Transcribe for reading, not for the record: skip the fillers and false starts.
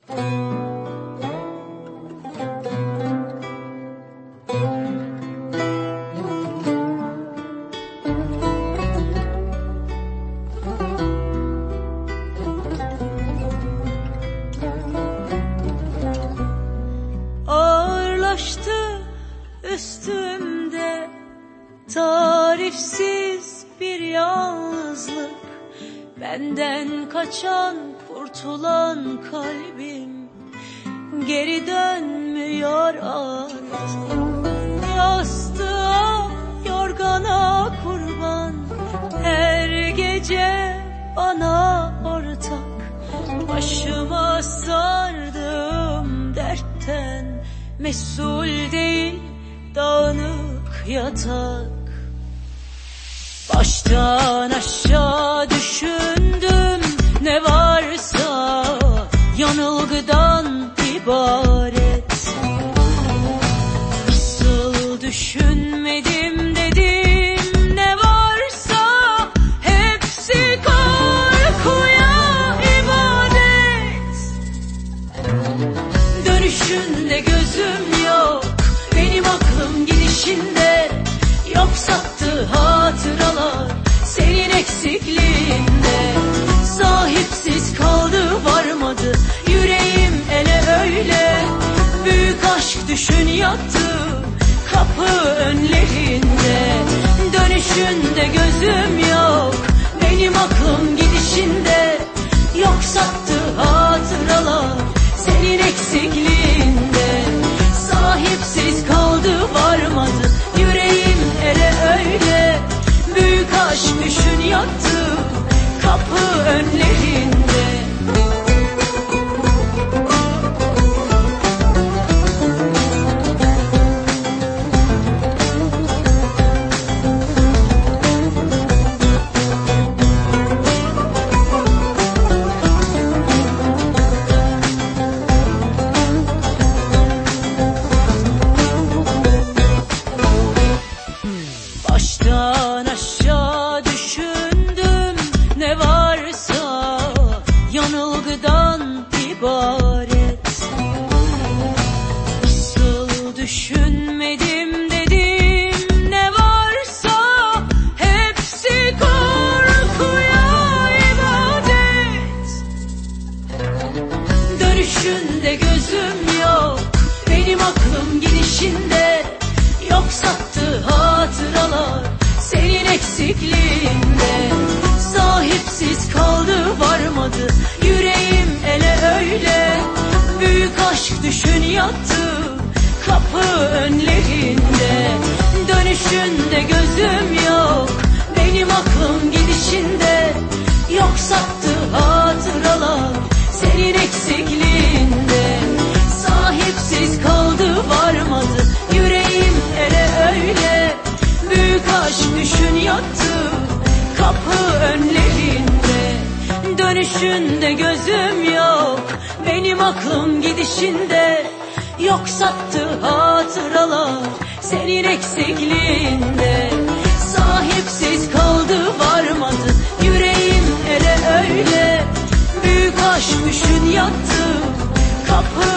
Ağırlaştı üstümde tarifsiz bir yalnızlık. Benden kaçan, kurtulan kalbim geri dönmüyor artık. Yastığa, yorgana kurban, her gece bana ortak. Başıma sardığım dertten mesul değil dağınık yatak. Baştan aşağı düşündüm, ne varsa yanılgıdan ibaret. Nasıl düşünmedim dedim, ne varsa hepsi korkuya ibadet. Dönüşünde gözüm yok, benim aklım gidişinde. Yok sattı hatıralar senin eksikliğinde. Sahipsiz kaldı, varmadı yüreğim ele öyle. Büyük aşk düşün yattı kapı önlerinde. Dönüşünde gözüm yok, benim aklım gidişinde. Yok sattı hatıralar senin eksikliğinde. Sahipsiz kaldı, varmadı yüreğim ele öyle. Büyük aşk düşün yattı kapı önlerinde. Baştan aşağı düşündüm, ne varsa yanılgıdan ibaret. Nasıl düşünmedim dedim, ne varsa hepsi korkuya ibadet. Dönüşünde gözüm yok, benim aklım gidişinde. Yok sattı hatıralar senin eksikliğinde. Sahipsiz kaldı, varmadı yüreğim ele öyle. Büyük aşk düşün yattı kapı önlerinde. Dönüşünde gözüm yok, benim aklım gidişinde. Yok sattı hatıralar senin eksikliğinde. Sahipsiz kaldı, varmadı yüreğim ele öyle. Büyük aşk düşün yattı kapı önlerinde. Dönüşünde gözüm yok, benim aklım gidişinde. Yok sattı hatıralar senin eksikliğinde. Sahipsiz kaldı, varmadı yüreğim ele öyle. Büyük aşk düşün yattı kapı